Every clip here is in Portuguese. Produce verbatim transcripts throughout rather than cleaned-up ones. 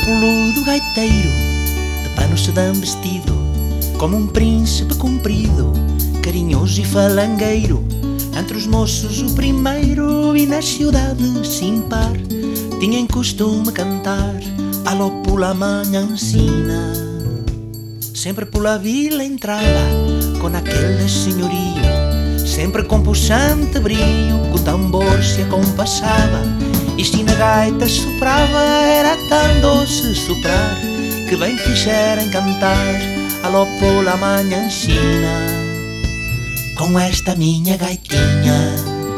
peludo gaiteiro, de pano sedã vestido, como um príncipe comprido, carinhoso e falangueiro, entre os moços o primeiro, e na cidade sem par tinha em costume cantar alô pula manhãncina. Sempre pela vila entrava com aquele senhorio, sempre com puxante brio, que o tambor se compassava, e se na gaita soprava era tão doce soprar, que bem fizeram cantar alô pula manhãncina. Com esta minha gaitinha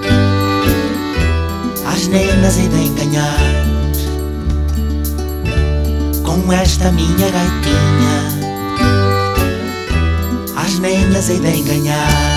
as nenas hei de enganhar, com esta minha gaitinha as nenas hei de enganhar.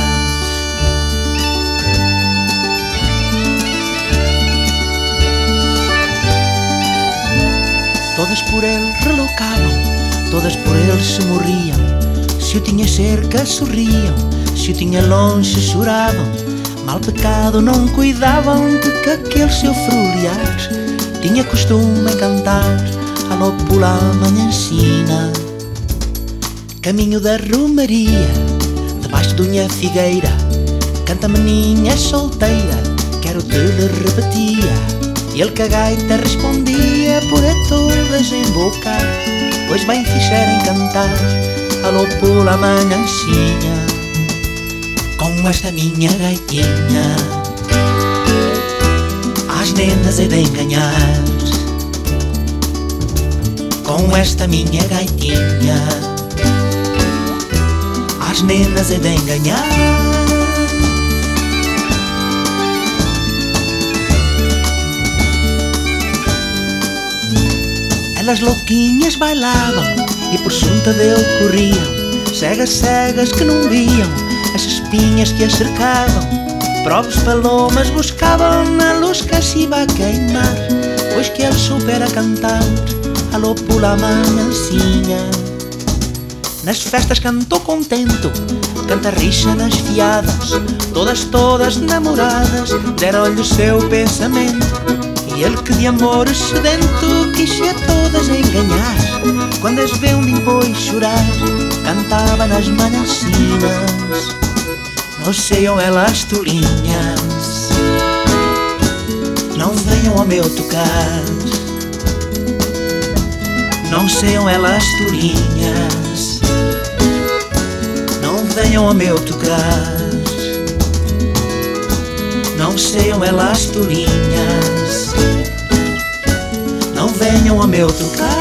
Todas por ele relocavam, todas por ele se morriam, se o tinha cerca sorriam, se o tinha longe choravam, mal pecado não cuidavam de que aquele seu fruliar tinha costume em cantar alô pula manhãncina. Caminho da romaria, debaixo de unha figueira, canta meninha solteira, quero te lhe repetia. E ele que a gaita respondia por a todas embocar, pois bem fizeram cantar alô pula manhãncina. Com esta minha gaitinha as nenas hei de enganhar, com esta minha gaitinha as nenas hei de enganhar. Elas louquinhas bailavam e por junta dele corriam, cegas, cegas que não viam as espinhas que as cercavam, provas palomas buscavam na luz que se iba a queimar, pois que ele soubera cantar alô pula manhãncina. Nas festas cantou contento, canta rixa nas fiadas, todas, todas namoradas deram-lhe o seu pensamento, e ele que de amor sedento quis a todas enganar, quando as vê um depois chorar, cantava nas manhãncinas. Não seiam elas tolinhas, não venham ao meu tocar, não seiam elas tolinhas, não venham ao meu tocar, não seiam elas tolinhas, não venham ao meu tocar.